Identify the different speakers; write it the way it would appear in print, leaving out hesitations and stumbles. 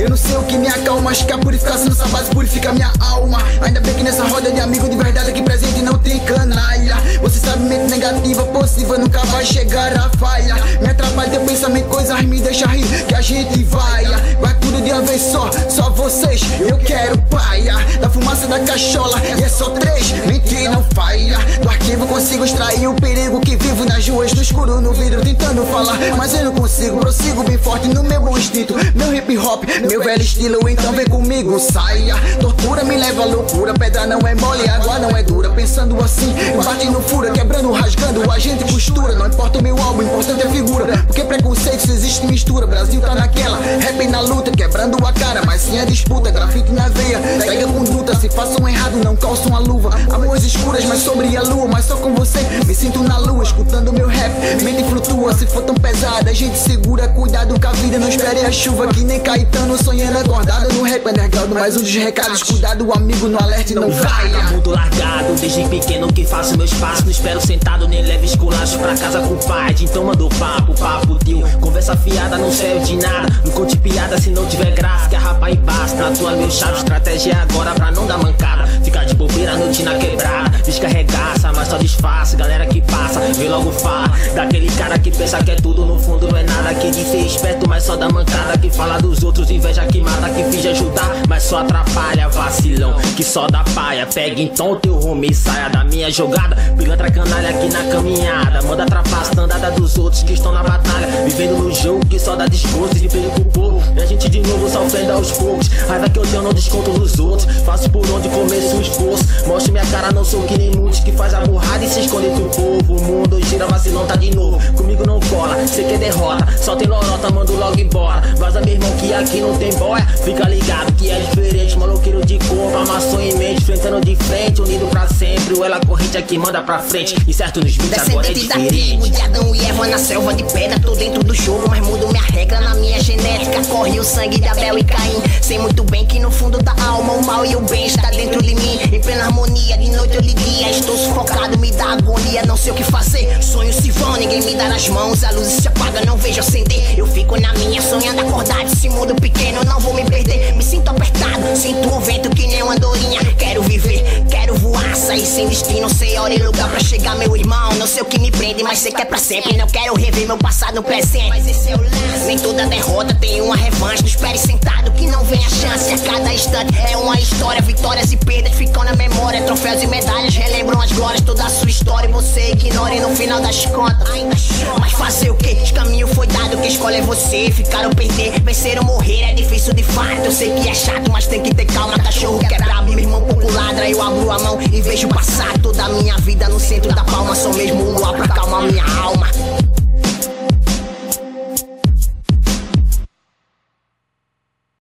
Speaker 1: Eu não sei o que me acalma, acho que a purificação dessa base purifica minha alma. Ainda bem que nessa roda de amigo de verdade aqui presente não tem canalha. Você sabe, mente negativa possível nunca vai chegar a falha. Me atrapalha teu pensamento, coisas me deixa rir, que a gente vai tudo de uma vez só vocês. Eu quero paia, da fumaça da cachola, e é só 3, mentir não falha. Do arquivo consigo extrair o perigo que vivo nas ruas, no escuro, no vidro, tentando falar, mas eu não consigo. Prossigo bem forte no meu bom instinto, meu hip hop, meu velho estilo, então vem comigo, saia. Tortura me leva à loucura, pedra não é mole, água não é dura. Pensando assim, bate no fura, quebrando, rasgando, a gente costura. Não importa o meu álbum, importante é a figura, porque preconceito se existe mistura. Brasil tá naquela, rap na luta, quebrando a cara, mas sim a disputa. Grafite na veia, segue a conduta, se faço um errado não calço uma luva. Amores escuras, mas sobre a lua, mas só com você me sinto na lua, escutando meu rap, mente flutua. Se for tão pesada, a gente segura, cuidado com a vida, não espere a chuva, que nem Caetano sonhando acordado no rap underground. Mais um dos recados, cuidado amigo, no alerte não vai.
Speaker 2: Mundo largado, desde pequeno que faço meus passos, não espero sentado, nem leve esculacho pra casa com o pai. Então mando papo tio, conversa fiada não serve de nada, não conte piada se não tiver graça, que a rapa e basta. Na tua meu chave, estratégia é agora pra não dar mancada, ficar de bobeira a noite na quebrada, descarregaça, mas só disfarce, galera que passa, vê logo fala, daquele cara que pensa que é tudo, no fundo não é nada, que diz ser esperto, mas só dá mancada, que fala dos outros, inveja que mata, que finge ajudar, mas só atrapalha, vacilão, que só dá paia. Pega então teu rumo e saia da minha jogada, pilantra canalha aqui na caminhada, manda trapaça na andada dos outros que estão na batalha, vivendo no jogo que só dá desgosto e perigo pro povo, e a gente de novo só ofende aos poucos, raiva que eu tenho não desconto nos outros, faço por onde começo o esforço, mostro minha cara, não sou que nem muitos que faz a burrada e se esconde do povo. O mundo gira, vacilão tá de novo, comigo não cola, cê que derrota, só tem lorota, mando logo embora, vaza meu irmão que aqui não tem boia, fica ligado que é diferente, maloqueiro de corpo, amassou em mente, enfrentando de frente, unido pra sempre, o ela corrente aqui manda pra frente, e certo nos beats agora é diferente.
Speaker 3: Descendente da tribo de Adão e Eva na selva de pedra, tô dentro do jogo, mas mudo minha regra na minha genética, corre o sangue de Abel e Caim, sei muito bem que no fundo da alma o mal e o bem está dentro de mim, em plena harmonia, de noite ou de dia, estou sufocado, me dá agonia, não sei o que fazer, sonhos se vão, ninguém me dá nas mãos, a luz se apaga, não vejo acender, eu fico na minha sonhando acordado, esse mundo pequeno, não vou me perder, me sinto apertado, sinto o vento que nem uma andorinha, quero viver, quero voar, sair sem destino, sei hora e lugar pra chegar, meu irmão, não sei o que me prende, mas sei que é pra sempre, não quero rever meu passado no presente, mas esse é o lance, nem toda derrota tem uma revanche, não espere sentado que não vem a chance, a cada instante é uma história, vitórias e perdas ficam na memória, troféus e medalhas relembram as glórias, toda a sua história e você ignora e no final das contas ainda chora, mas fazer o que? O caminho foi dado, que escolhe é você, ficar ou perder, vencer ou morrer é difícil de fato, eu sei que é chato, mas tem que ter calma, cachorro que é brabo, meu irmão pouco ladra, eu abro a mão e vejo passar toda a minha vida no centro da palma, só mesmo o luar pra calmar minha alma.